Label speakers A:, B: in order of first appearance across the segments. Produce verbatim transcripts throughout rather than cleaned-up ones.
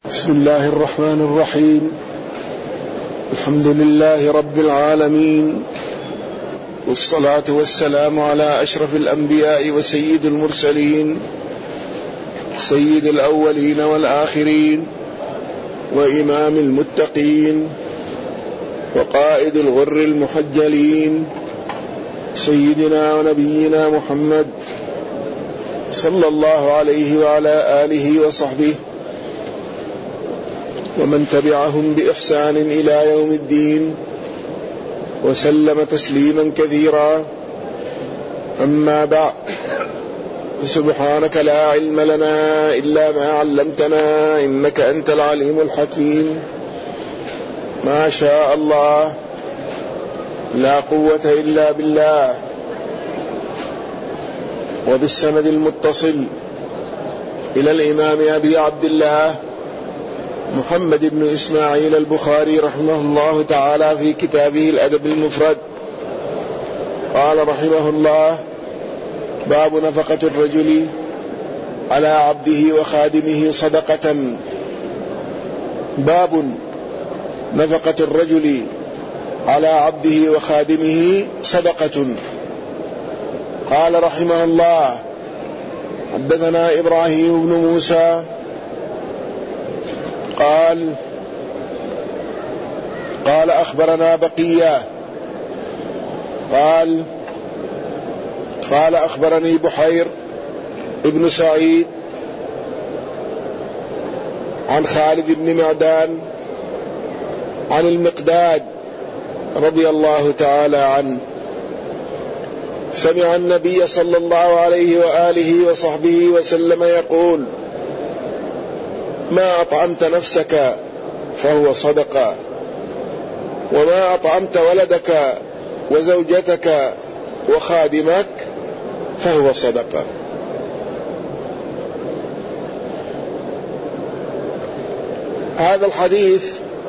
A: بسم الله الرحمن الرحيم. الحمد لله رب العالمين، والصلاة والسلام على أشرف الأنبياء وسيد المرسلين، سيد الأولين والآخرين، وإمام المتقين، وقائد الغر المحجلين، سيدنا ونبينا محمد صلى الله عليه وعلى آله وصحبه ومن تبعهم بإحسان إلى يوم الدين، وسلم تسليما كثيرا. أما بعد، فسبحانك لا علم لنا إلا ما علمتنا إنك أنت العليم الحكيم. ما شاء الله، لا قوة إلا بالله. وبالسند المتصل إلى الإمام أبي عبد الله محمد بن إسماعيل البخاري رحمه الله تعالى في كتابه الأدب المفرد، قال رحمه الله: باب نفقة الرجل على عبده وخادمه صدقة. باب نفقة الرجل على عبده وخادمه صدقة. قال رحمه الله: حدثنا إبراهيم بن موسى قال قال أخبرنا بقية قال قال أخبرني بحير ابن سعيد عن خالد بن معدان عن المقداد رضي الله تعالى عنه سمع النبي صلى الله عليه وآله وصحبه وسلم يقول: ما أطعمت نفسك فهو صدقة، وما أطعمت ولدك وزوجتك وخادمك فهو صدقة. هذا الحديث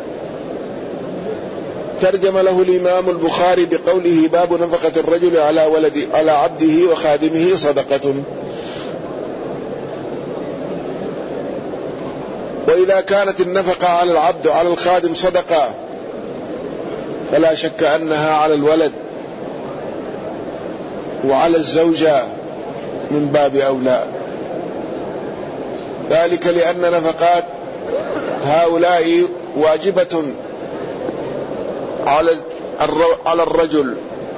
A: ترجم له الإمام البخاري بقوله: باب نفقة الرجل على ولد على عبده وخادمه صدقة. وإذا كانت النفقة على العبد وعلى الخادم صدقة، فلا شك أنها على الولد وعلى الزوجة من باب أولى، ذلك لأن نفقات هؤلاء واجبة على الرجل،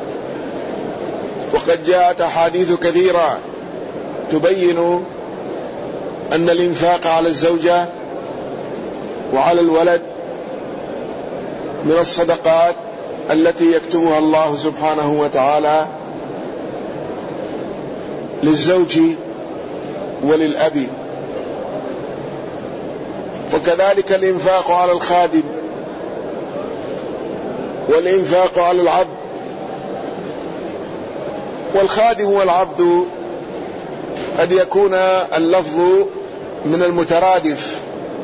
A: وقد جاءت أحاديث كثيرة تبين أن الإنفاق على الزوجة وعلى الولد من الصدقات التي يكتبها الله سبحانه وتعالى للزوج وللأب. وكذلك الإنفاق على الخادم والإنفاق على العبد. والخادم والعبد قد يكون اللفظ من المترادف،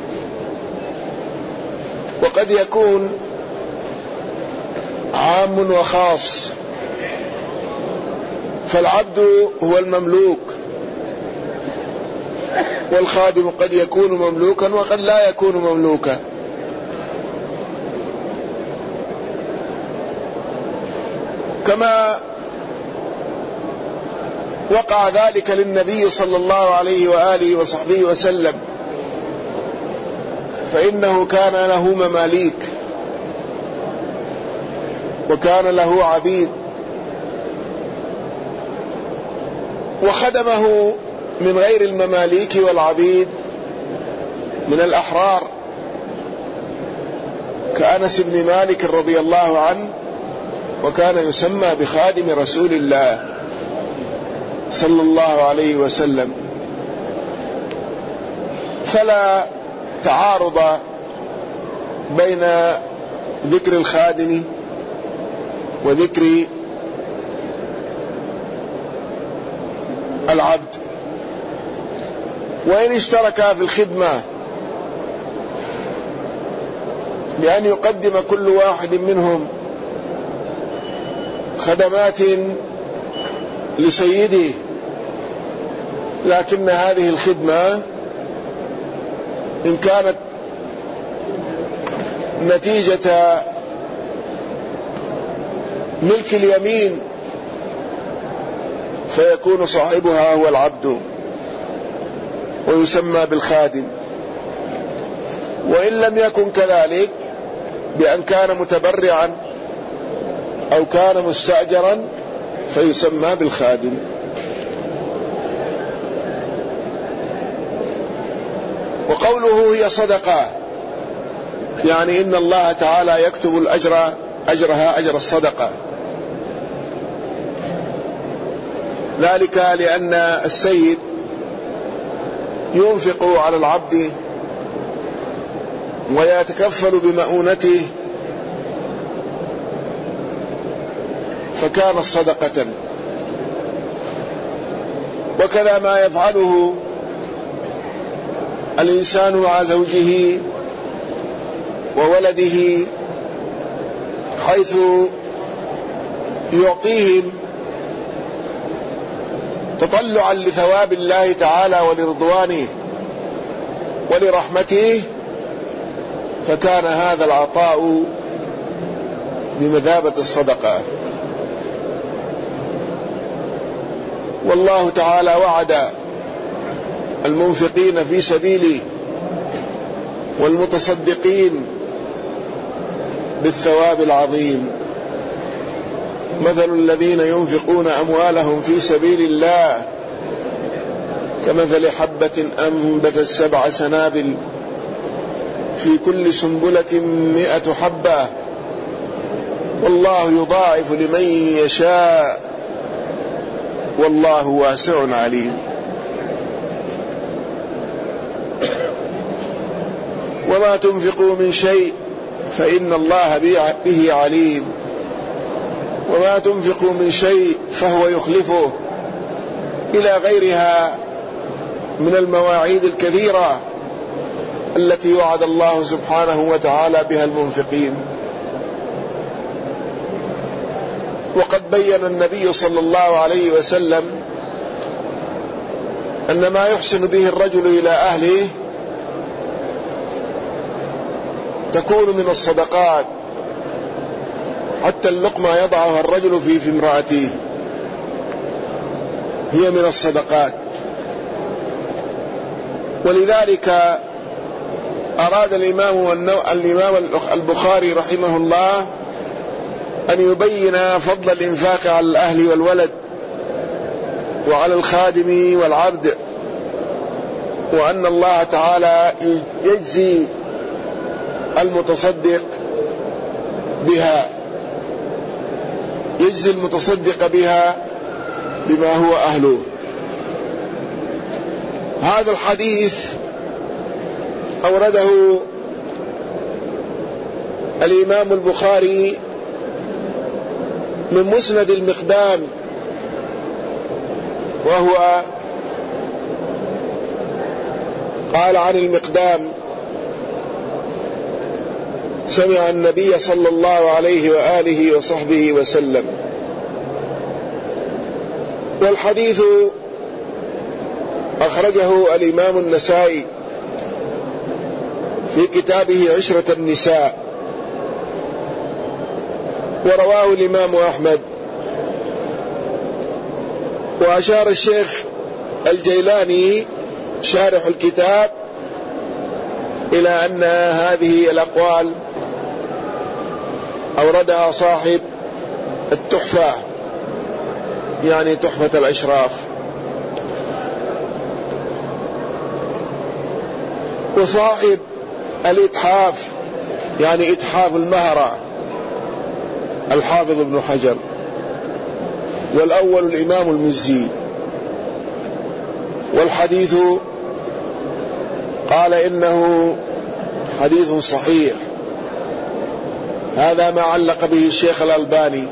A: وقد يكون عام وخاص. فالعبد هو المملوك، والخادم قد يكون مملوكا وقد لا يكون مملوكا. كما وقع ذلك للنبي صلى الله عليه وآله وصحبه وسلم، فإنه كان له مماليك وكان له عبيد، وخدمه من غير المماليك والعبيد من الأحرار كأنس بن مالك رضي الله عنه، وكان يسمى بخادم رسول الله صلى الله عليه وسلم. فلا تعارض بين ذكر الخادم وذكر العبد، وإن اشتركا في الخدمة بأن يقدم كل واحد منهم خدمات لسيده، لكن هذه الخدمة إن كانت نتيجة ملك اليمين فيكون صاحبها هو العبد ويسمى بالخادم، وإن لم يكن كذلك بأن كان متبرعا أو كان مستأجرا فيسمى بالخادم. وقوله هي صدقة يعني إن الله تعالى يكتب الأجر أجرها أجر الصدقة، ذلك لأن السيد ينفق على العبد ويتكفل بمؤونته فكان صدقة. وكذا ما يفعله الإنسان مع زوجه وولده حيث يعطيهم تطلعا لثواب الله تعالى ولرضوانه ولرحمته، فكان هذا العطاء بمثابة الصدقة. والله تعالى وعد المنفقين في سبيله والمتصدقين بالثواب العظيم. مثل الذين ينفقون أموالهم في سبيل الله كمثل حبة أنبتت سبع سنابل في كل سنبلة مئة حبة والله يضاعف لمن يشاء والله واسع عليم. وما تنفقوا من شيء فإن الله به عليم وما تنفقوا من شيء فهو يخلفه، إلى غيرها من المواعيد الكثيرة التي وعد الله سبحانه وتعالى بها المنفقين. وقد بين النبي صلى الله عليه وسلم أن ما يحسن به الرجل إلى أهله تكون من الصدقات، حتى اللقمة يضعها الرجل في في امرأته هي من الصدقات. ولذلك أراد الإمام الإمام البخاري رحمه الله أن يبين فضل الإنفاق على الأهل والولد وعلى الخادم والعبد، وأن الله تعالى يجزي المتصدق بها يجزي المتصدق بها بما هو أهله. هذا الحديث أورده الإمام البخاري من مسند المقدام، وهو قال عن المقدام سمع النبي صلى الله عليه وآله وصحبه وسلم. والحديث أخرجه الإمام النسائي في كتابه عشرة النساء، ورواه الإمام أحمد. وأشار الشيخ الجيلاني شارح الكتاب إلى أن هذه الأقوال أوردها صاحب التحفة، يعني تحفة الأشراف. وصاحب الإتحاف يعني إتحاف المهرة الحافظ ابن حجر، والأول الإمام المزي. والحديث قال إنه حديث صحيح، هذا ما علق به الشيخ الألباني،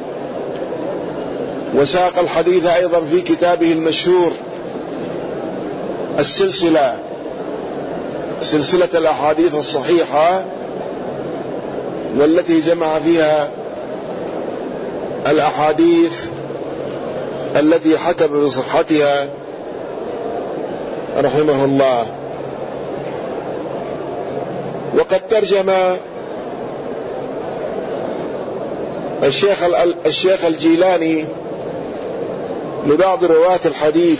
A: وساق الحديث أيضا في كتابه المشهور السلسلة سلسلة الأحاديث الصحيحة، والتي جمع فيها الأحاديث التي حكم بصحتها رحمه الله. وقد ترجم الشيخ الشيخ الجيلاني لبعض رواة الحديث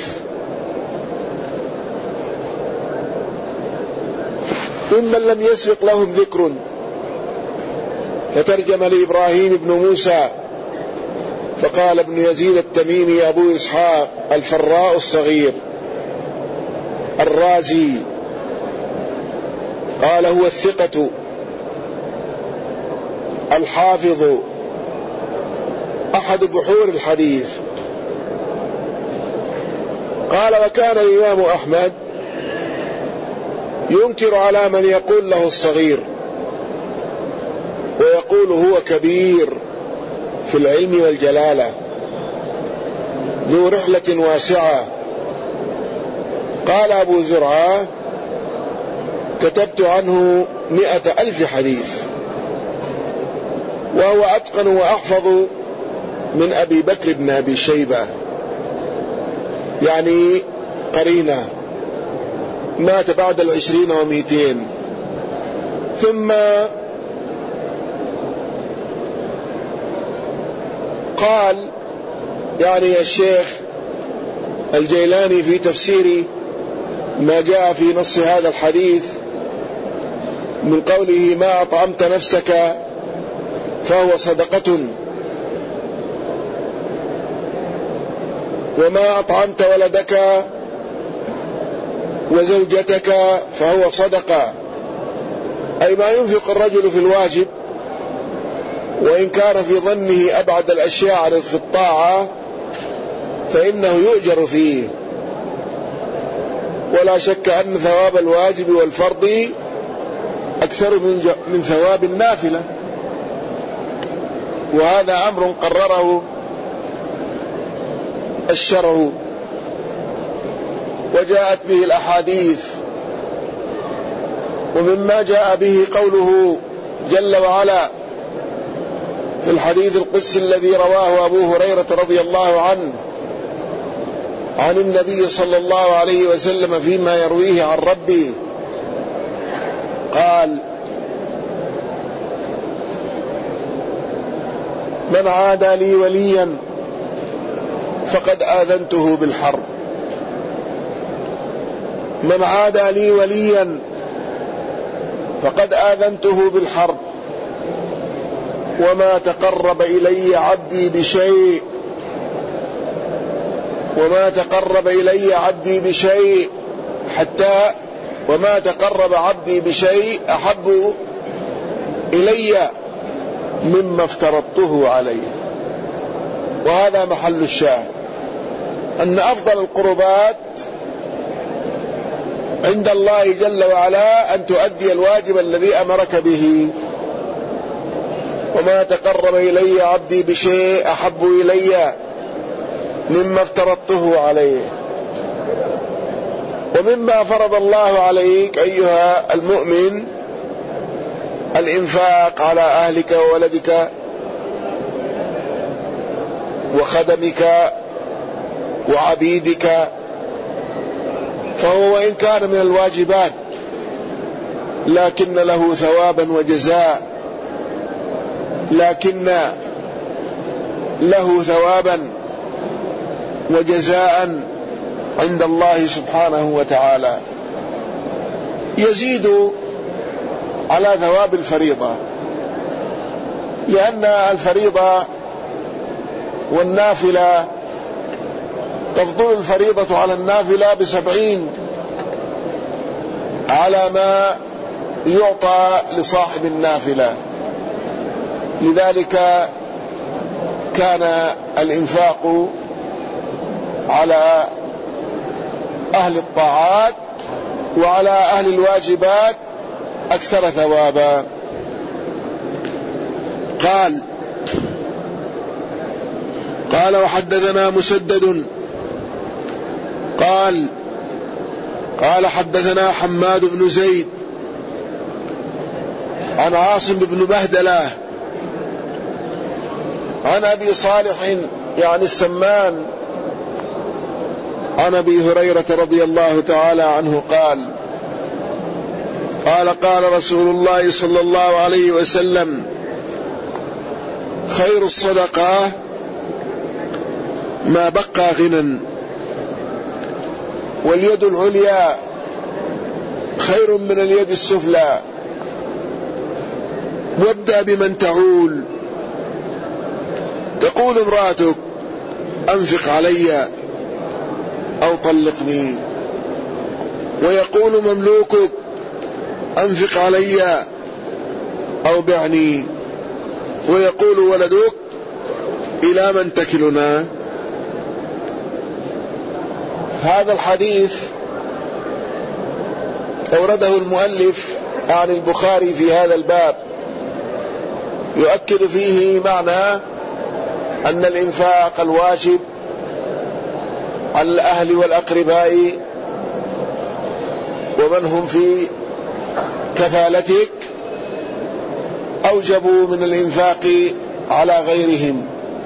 A: ممن لم يسبق لهم ذكر، فترجم لإبراهيم بن موسى فقال ابن يزيد التميمي أبو إسحاق الفراء الصغير الرازي قال هو الثقة الحافظ أحد بحور الحديث. قال وكان الإمام أحمد ينكر على من يقول له الصغير ويقول هو كبير في العلم والجلالة ذو رحلة واسعة. قال أبو زرعة كتبت عنه مئة ألف حديث وهو أتقن وأحفظ من أبي بكر بن أبي شيبة، يعني قرينة، مات بعد العشرين ومئتين. ثم قال يعني الشيخ الجيلاني في تفسير ما جاء في نص هذا الحديث من قوله ما أطعمت نفسك فهو صدقة وما أطعمت ولدك وزوجتك فهو صدقة، أي ما ينفق الرجل في الواجب وإن كان في ظنه أبعد الأشياء عن في الطاعة فإنه يؤجر فيه، ولا شك أن ثواب الواجب والفرض أكثر من ثواب النافلة، وهذا أمر قرره الشرع وجاءت به الأحاديث. ومما جاء به قوله جل وعلا في الحديث القدسي الذي رواه أبو هريرة رضي الله عنه عن النبي صلى الله عليه وسلم فيما يرويه عن ربه قال من عادى لي وليا فقد آذنته بالحرب. من عادى لي وليا فقد آذنته بالحرب وما تقرب إلي عبدي بشيء وما تقرب إلي عبدي بشيء حتى وما تقرب عبدي بشيء أحب إلي مما افترضته عليه. وهذا محل الشاهد أن أفضل القربات عند الله جل وعلا أن تؤدي الواجب الذي أمرك به. وما تقرب إلي عبدي بشيء أحب إلي مما افترضته عليه. ومما فرض الله عليك أيها المؤمن الإنفاق على أهلك وولدك وخدمك وعبيدك، فهو وإن كان من الواجبات لكن له ثوابا وجزاء لكن له ثوابا وجزاء عند الله سبحانه وتعالى يزيد على ثواب الفريضة، لأن الفريضة والنافلة تفضل الفريضة على النافلة بسبعين على ما يعطى لصاحب النافلة. لذلك كان الإنفاق على أهل الطاعات وعلى أهل الواجبات أكثر ثوابا. قال قال وحدثنا مسدد قال قال حدثنا حماد بن زيد عن عاصم بن بهدلة عن أبي صالح يعني السمان عن أبي هريرة رضي الله تعالى عنه قال قال قال رسول الله صلى الله عليه وسلم خير الصدقة ما بقى غنى، واليد العليا خير من اليد السفلى، وابدأ بمن تعول. تقول امرأتك أنفق علي أو طلقني، ويقول مملوكك أنفق علي أو بعني، ويقول ولدك إلى من تكلنا. هذا الحديث أورده المؤلف عن البخاري في هذا الباب، يؤكد فيه معنى أن الإنفاق الواجب على الأهل والأقرباء ومن هم في كفالتك أوجبوا من الإنفاق على غيرهم،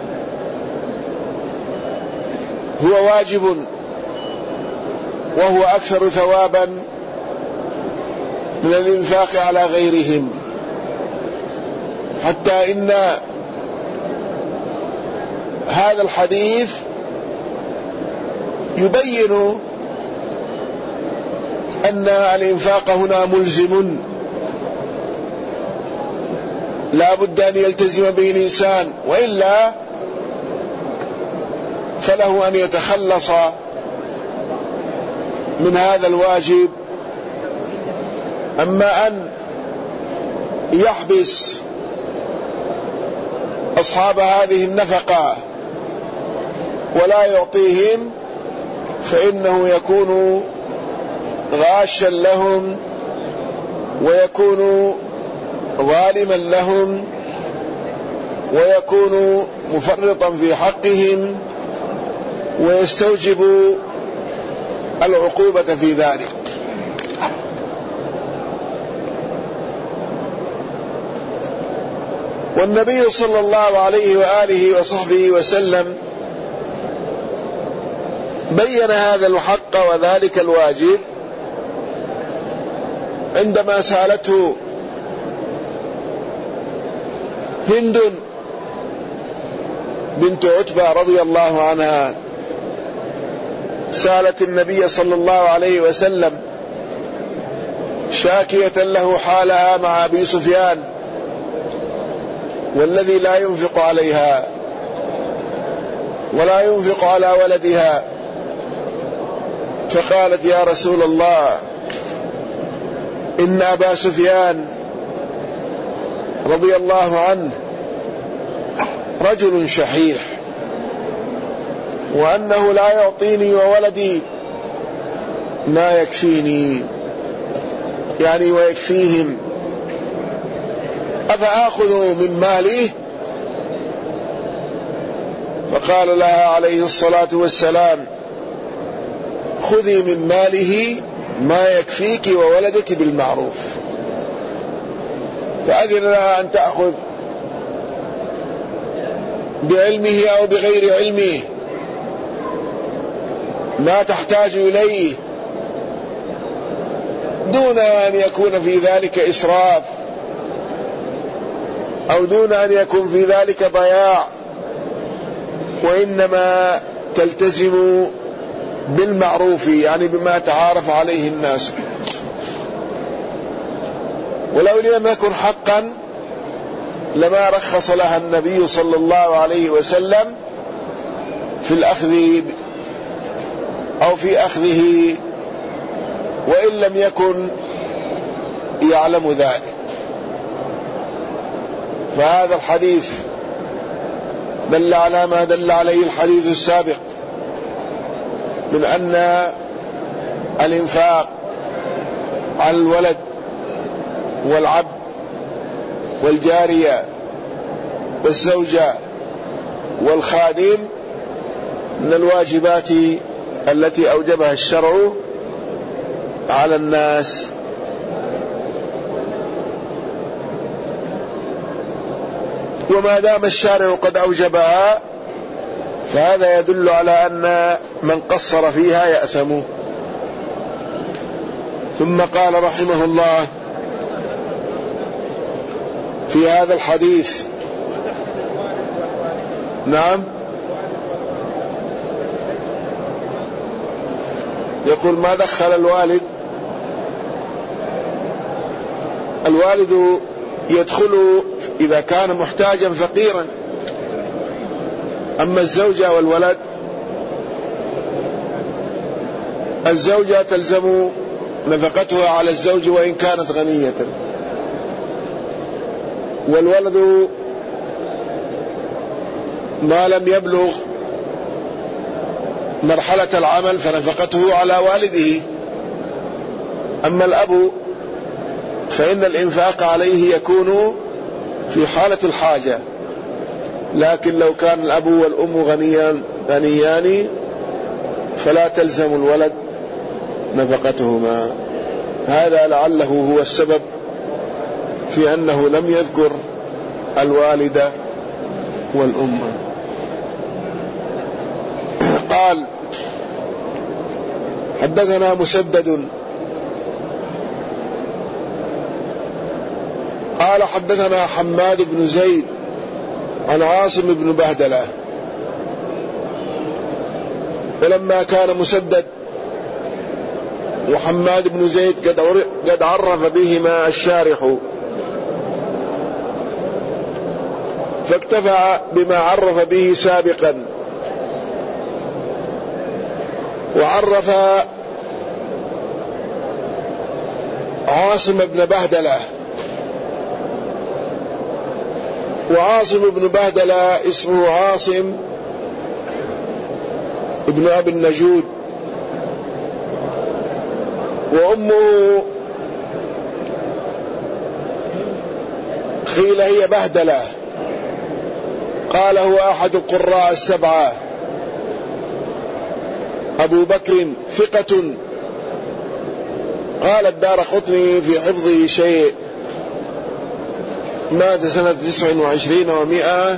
A: هو واجب وهو أكثر ثوابا من الإنفاق على غيرهم، حتى إن هذا الحديث يبين أن الإنفاق هنا ملزم، لا بد أن يلتزم به الإنسان، وإلا فله أن يتخلص من هذا الواجب. أما أن يحبس أصحاب هذه النفقة ولا يعطيهم فإنه يكون غاشا لهم ويكون ظالما لهم ويكون مفرطا في حقهم ويستوجب العقوبة في ذلك. والنبي صلى الله عليه وآله وصحبه وسلم بين هذا الحق وذلك الواجب عندما سألته هند بنت عتبة رضي الله عنها، سألت النبي صلى الله عليه وسلم شاكية له حالها مع أبي سفيان والذي لا ينفق عليها ولا ينفق على ولدها، فقالت يا رسول الله إن أبا سفيان رضي الله عنه رجل شحيح، وأنه لا يعطيني وولدي ما يكفيني يعني ويكفيهم، أفآخذ من ماله؟ فقال لها عليه الصلاة والسلام خذي من ماله ما يكفيك وولدك بالمعروف. فأذن لها أن تأخذ بعلمه أو بغير علمه ما تحتاج إليه، دون أن يكون في ذلك إسراف أو دون أن يكون في ذلك ضياع، وإنما تلتزم بالمعروف يعني بما تعارف عليه الناس. ولو لم يكن حقا لما رخص لها النبي صلى الله عليه وسلم في الأخذ أو في أخذه وإن لم يكن يعلم ذلك. فهذا الحديث دل على ما دل عليه الحديث السابق من أن الإنفاق على الولد والعبد والجارية والزوجة والخادم من الواجبات التي أوجبها الشرع على الناس. وما دام الشارع قد أوجبها فهذا يدل على أن من قصر فيها يأثم. ثم قال رحمه الله في هذا الحديث نعم. يقول ما دخل الوالد الوالد يدخل إذا كان محتاجا فقيرا، أما الزوجة والولد الزوجة تلزم نفقتها على الزوج وإن كانت غنية، والولد ما لم يبلغ مرحلة العمل فنفقته على والده. أما الأب فإن الإنفاق عليه يكون في حالة الحاجة، لكن لو كان الأب والأم غنيان غنيان فلا تلزم الولد نفقتهما. هذا لعله هو السبب في أنه لم يذكر الوالد والأم. قال حدثنا مسدد قال حدثنا حماد بن زيد عن عاصم بن بهدلة. ولما كان مسدد وحماد بن زيد قد عرف بهما الشارح فاكتفى بما عرف به سابقا، وعرف عاصم بن بهدلة. وعاصم بن بهدلة اسمه عاصم ابن أبي النجود، وأمه قيل هي بهدلة. قال هو أحد القراء السبعة، أبو بكر ثقة. قال الدارقطني في حفظه شيء، مات سنة تسع وعشرين ومائة،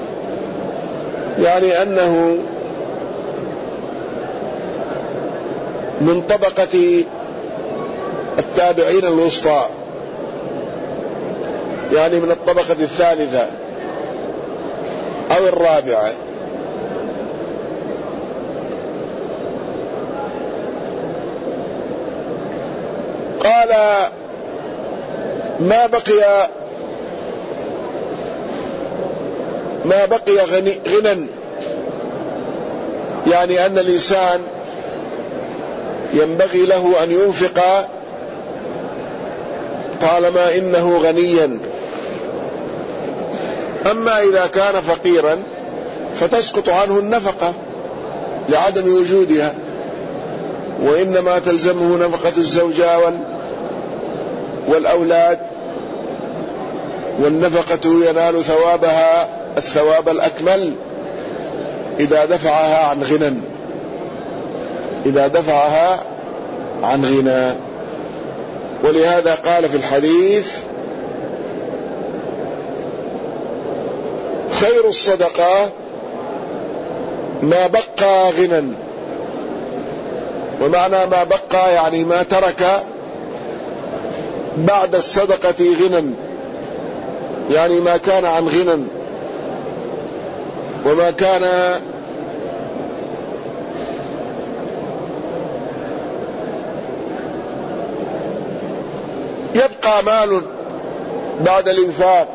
A: يعني أنه من طبقة التابعين الوسطى، يعني من الطبقة الثالثة أو الرابعة. قال ما بقي ما بقي غني غنى، يعني أن الإنسان ينبغي له أن ينفق طالما إنه غنيا. أما إذا كان فقيرا فتسقط عنه النفقة لعدم وجودها، وإنما تلزمه نفقة الزوجة والأولاد، والنفقة ينال ثوابها الثواب الأكمل إذا دفعها عن غنى إذا دفعها عن غنى. ولهذا قال في الحديث خير الصدقة ما بقى غنى. ومعنى ما بقى يعني ما ترك بعد الصدقة غنى، يعني ما كان عن غنى وما كان يبقى مال بعد الإنفاق.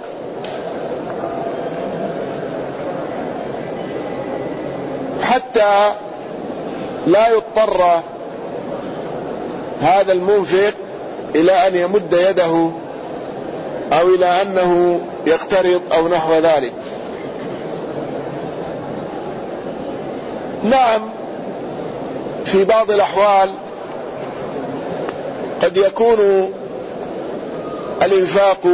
A: حتى لا يضطر هذا المنفق إلى أن يمد يده أو إلى أنه يقترض أو نحو ذلك. نعم، في بعض الأحوال قد يكون الإنفاق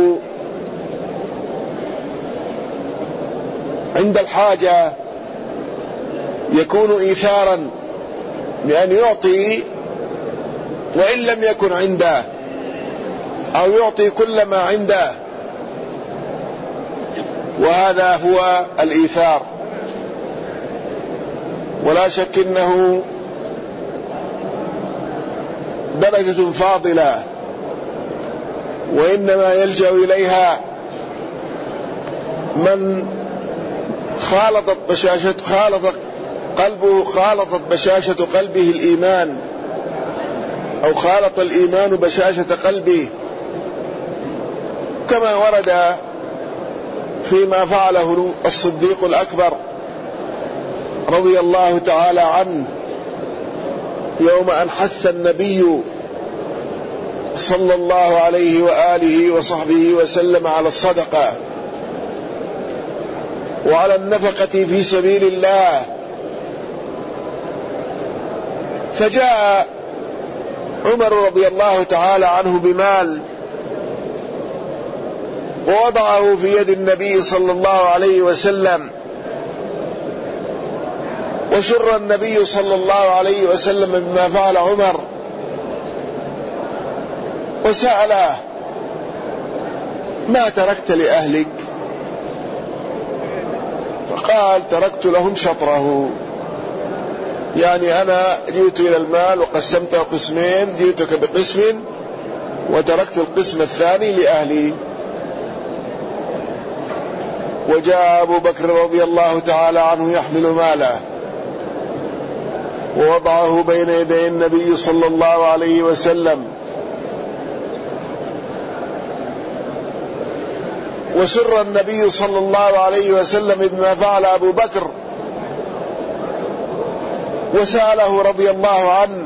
A: عند الحاجة يكون إيثارا بأن يعطي وإن لم يكن عنده، أو يعطي كل ما عنده، وهذا هو الإيثار. ولا شك أنه درجة فاضلة، وإنما يلجأ إليها من خالطت بشاشة خالطت قلبه خالطت بشاشة قلبه الإيمان، أو خالط الإيمان بشاشة قلبه، كما ورد فيما فعله الصديق الأكبر رضي الله تعالى عنه يوم أن حث النبي صلى الله عليه وآله وصحبه وسلم على الصدقة وعلى النفقة في سبيل الله. فجاء عمر رضي الله تعالى عنه بمال ووضعه في يد النبي صلى الله عليه وسلم، وسر النبي صلى الله عليه وسلم بما فعل عمر، وسأله: ما تركت لأهلك؟ فقال: تركت لهم شطره، يعني أنا جئت إلى المال وقسمته قسمين، جئتك بقسم وتركت القسم الثاني لأهلي. وجاء أبو بكر رضي الله تعالى عنه يحمل ماله ووضعه بين يدي النبي صلى الله عليه وسلم، وسر النبي صلى الله عليه وسلم بما فعل أبو بكر، وسأله رضي الله عنه: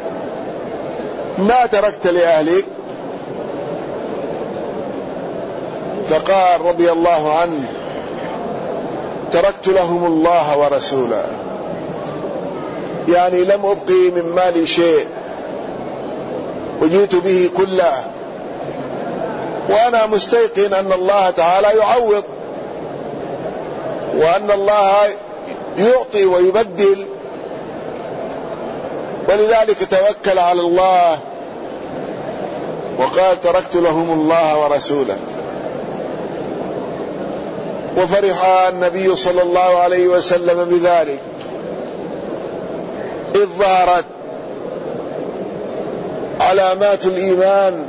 A: ما تركت لأهلك؟ فقال رضي الله عنه: تركت لهم الله ورسوله، يعني لم أبقي من مالي شيء وجئت به كله، وأنا مستيقن أن الله تعالى يعوض، وأن الله يعطي ويبدل، ولذلك توكل على الله وقال: تركت لهم الله ورسوله. وفرح النبي صلى الله عليه وسلم بذلك، إذ ظهرت علامات الإيمان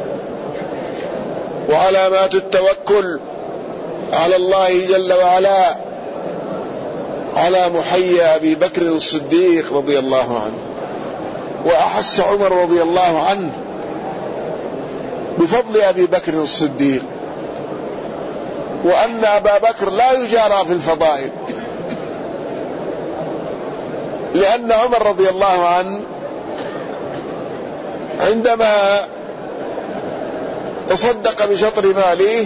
A: وعلامات التوكل على الله جل وعلا على محيى أبي بكر الصديق رضي الله عنه. وأحس عمر رضي الله عنه بفضل أبي بكر الصديق، وأن أبا بكر لا يجارى في الفضائل، لأن عمر رضي الله عنه عندما تصدق بشطر ماله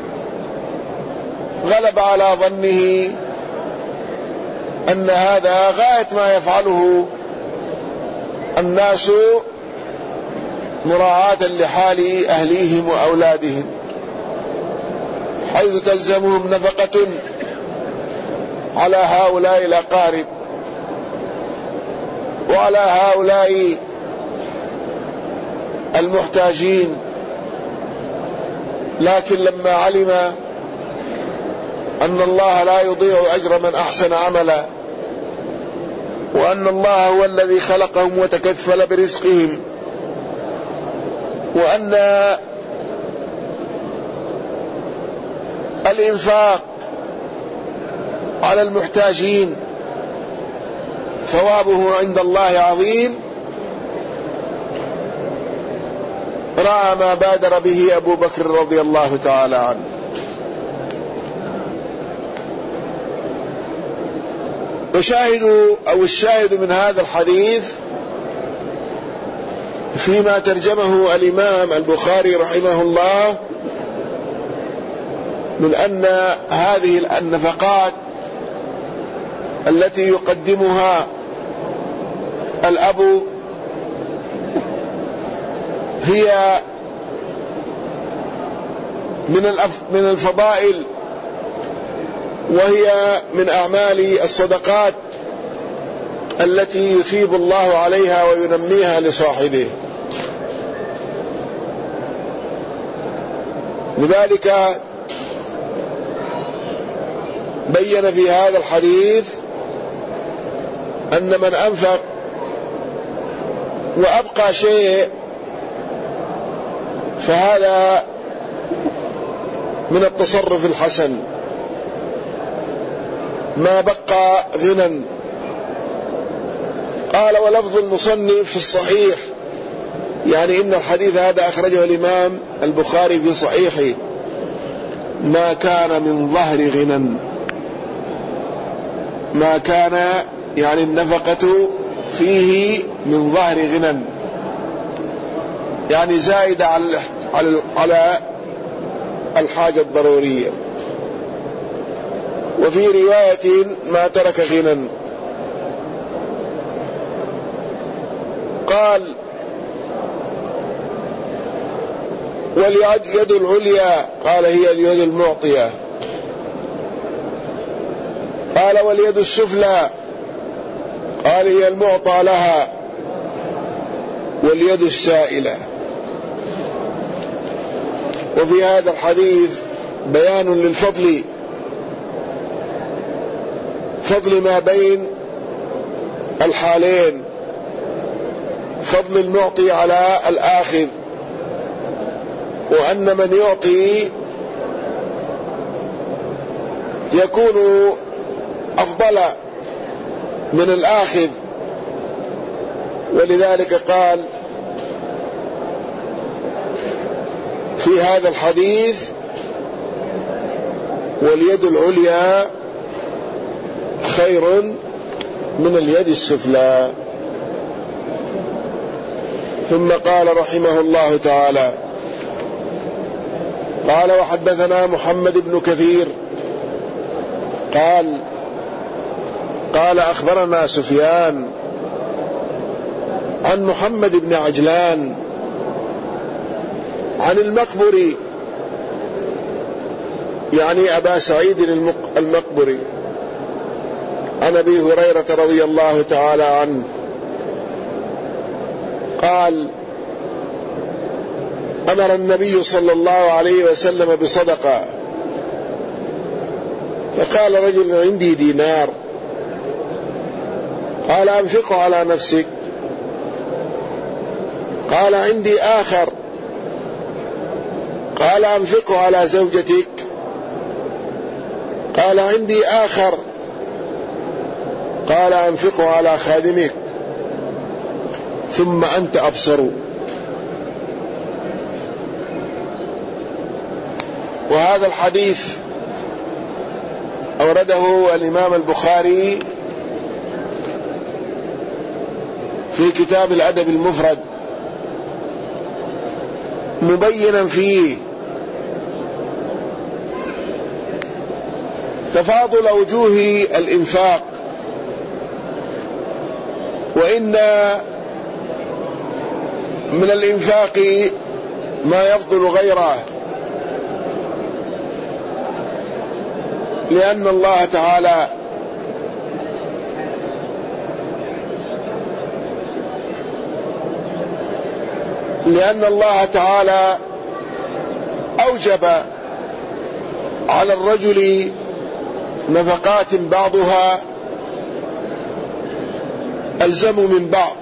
A: غلب على ظنه أن هذا غاية ما يفعله الناس مراعاة لحال أهليهم وأولادهم، حيث تلزمهم نفقة على هؤلاء الأقارب وعلى هؤلاء المحتاجين. لكن لما علم أن الله لا يضيع أجر من أحسن عملا، وأن الله هو الذي خلقهم وتكفل برزقهم، وأن الإنفاق على المحتاجين ثوابه عند الله عظيم، رأى ما بادر به أبو بكر رضي الله تعالى عنه. وشاهد أو الشاهد من هذا الحديث فيما ترجمه الإمام البخاري رحمه الله، من أن هذه النفقات التي يقدمها الأب هي من من الفضائل، وهي من أعمال الصدقات التي يثيب الله عليها وينميها لصاحبه. لذلك بين في هذا الحديث أن من أنفق وأبقى شيء فهذا من التصرف الحسن، ما بقى غنى. قال ولفظ المصنف في الصحيح، يعني إن الحديث هذا أخرجه الإمام البخاري في صحيحه، ما كان من ظهر غنى، ما كان يعني النفقة فيه من ظهر غنى، يعني زائدة على على الحاجة الضرورية. وفي رواية ما ترك غنى. قال واليد العليا، قال هي اليد المعطية. قال واليد السفلى، قال هي المعطى لها. واليد السائلة. وفي هذا الحديث بيان للفضل، فضل ما بين الحالين، فضل المعطي على الآخذ، وأن من يعطي يكون أفضل من الآخذ. ولذلك قال في هذا الحديث واليد العليا خير من اليد السفلى. ثم قال رحمه الله تعالى: قال وحدثنا محمد بن كثير قال قال أخبرنا سفيان عن محمد بن عجلان عن المقبري، يعني أبا سعيد المقبري، عن أبي هريرة رضي الله تعالى عنه قال: أمر النبي صلى الله عليه وسلم بصدقة، فقال رجل: عندي دينار. قال: أنفقه على نفسك. قال: عندي آخر. قال: أنفقه على زوجتك. قال: عندي آخر. قال: أنفقه على خادمك، ثم أنت أبصر. وهذا الحديث أورده الإمام البخاري في كتاب الأدب المفرد، مبينا فيه تفاضل وجوه الإنفاق، وإن من الإنفاق ما يفضل غيره، لأن الله تعالى لأن الله تعالى أوجب على الرجل نفقات بعضها ألزم من بعض،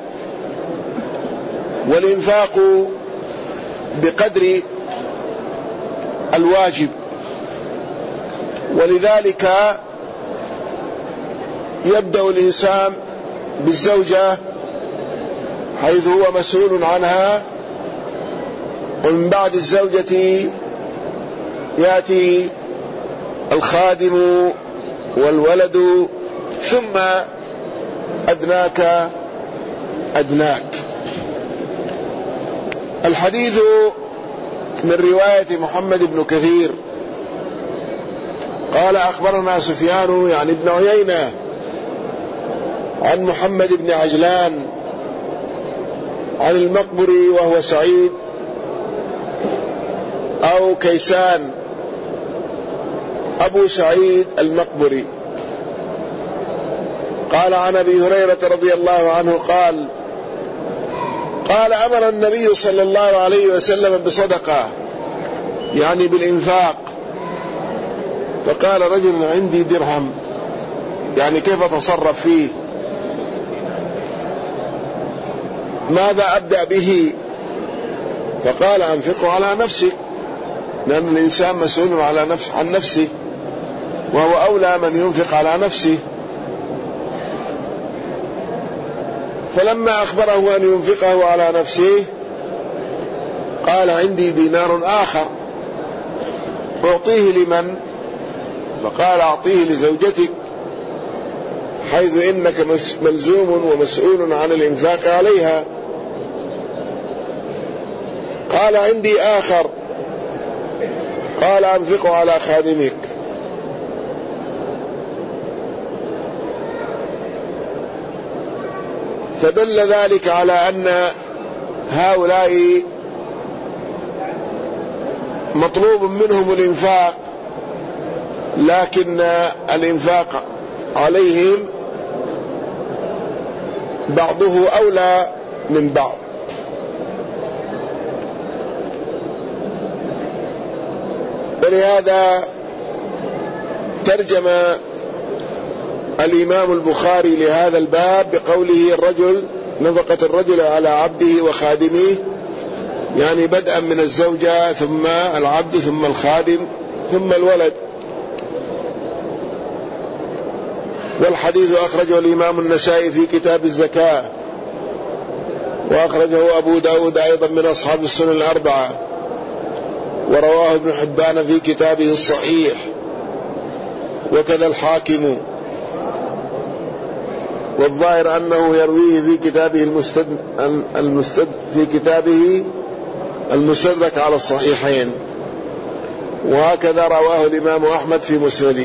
A: والإنفاق بقدر الواجب. ولذلك يبدأ الإنسان بالزوجة حيث هو مسؤول عنها، ومن بعد الزوجة يأتي الخادم والولد، ثم أدناك أدناك. الحديث من رواية محمد بن كثير قال أخبرنا سفيان يعني ابن عيينة عن محمد بن عجلان عن المقبري وهو سعيد أو كيسان أبو سعيد المقبري، قال عن أبي هريرة رضي الله عنه قال قال أمر النبي صلى الله عليه وسلم بصدقة، يعني بالإنفاق. فقال رجل: عندي درهم، يعني كيف أتصرف فيه؟ ماذا أبدأ به؟ فقال: أنفقه على نفسك، لأن الإنسان مسؤول على نفس عن نفسه. وهو أولى من ينفق على نفسه. فلما أخبره أن ينفقه على نفسه قال عندي دينار آخر أعطيه لمن؟ فقال أعطيه لزوجتك، حيث إنك ملزوم ومسؤول عن الإنفاق عليها. قال عندي آخر، قال أنفقه على خادمك. فدل ذلك على أن هؤلاء مطلوب منهم الإنفاق، لكن الإنفاق عليهم بعضه أولى من بعض. ولهذا ترجم الإمام البخاري لهذا الباب بقوله الرجل نفقة الرجل على عبده وخادمه، يعني بدءا من الزوجة ثم العبد ثم الخادم ثم الولد. والحديث أخرجه الإمام النسائي في كتاب الزكاة، وأخرجه أبو داود أيضا من أصحاب السنن الأربعة، ورواه ابن حبان في كتابه الصحيح، وكذا الحاكم، والظاهر أنه يرويه في كتابه المستد... المستد... في كتابه المستدرك على الصحيحين، وهكذا رواه الإمام أحمد في مسنده.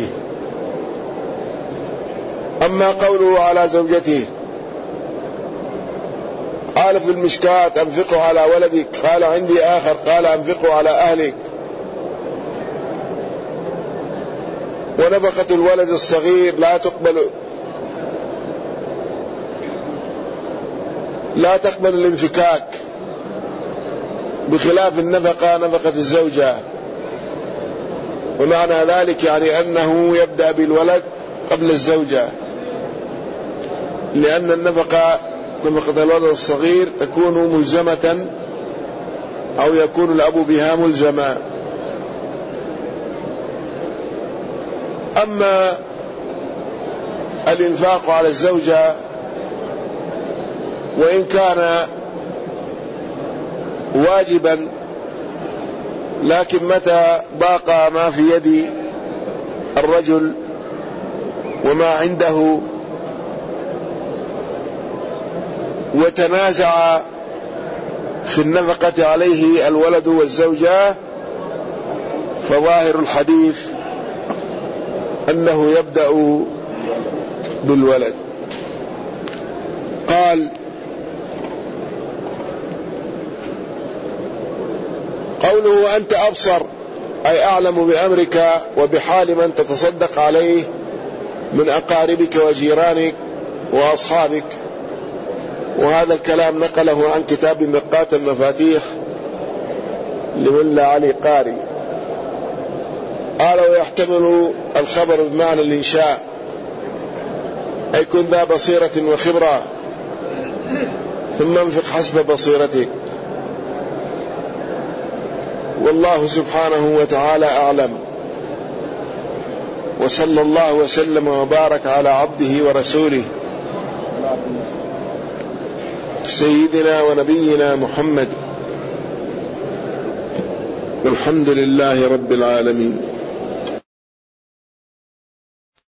A: أما قوله على زوجته، قال في المشكاة أنفقه على ولدك، قال عندي آخر قال أنفقه على أهلك. ونفقة الولد الصغير لا تقبل لا تقبل الانفكاك، بخلاف النفقة نفقة الزوجة. ومعنى ذلك يعني أنه يبدأ بالولد قبل الزوجة، لأن النفقة نفقة الولد الصغير تكون ملزمة أو يكون الأب بها ملزما. أما الإنفاق على الزوجة وإن كان واجبا، لكن متى باقى ما في يد الرجل وما عنده وتنازع في النفقة عليه الولد والزوجة، فظاهر الحديث أنه يبدأ بالولد. قال قوله أنت أبصر، أي أعلم بأمرك وبحال من تتصدق عليه من أقاربك وجيرانك وأصحابك. وهذا الكلام نقله عن كتاب مرقاة المفاتيح لملا علي قاري. قال ويحتمل الخبر بمعنى الإنشاء، أي كن ذا بصيرة وخبرة ثم انفق حسب بصيرتك. والله سبحانه وتعالى أعلم، وصلى الله وسلم وبارك على عبده ورسوله سيدنا ونبينا محمد، والحمد لله رب العالمين.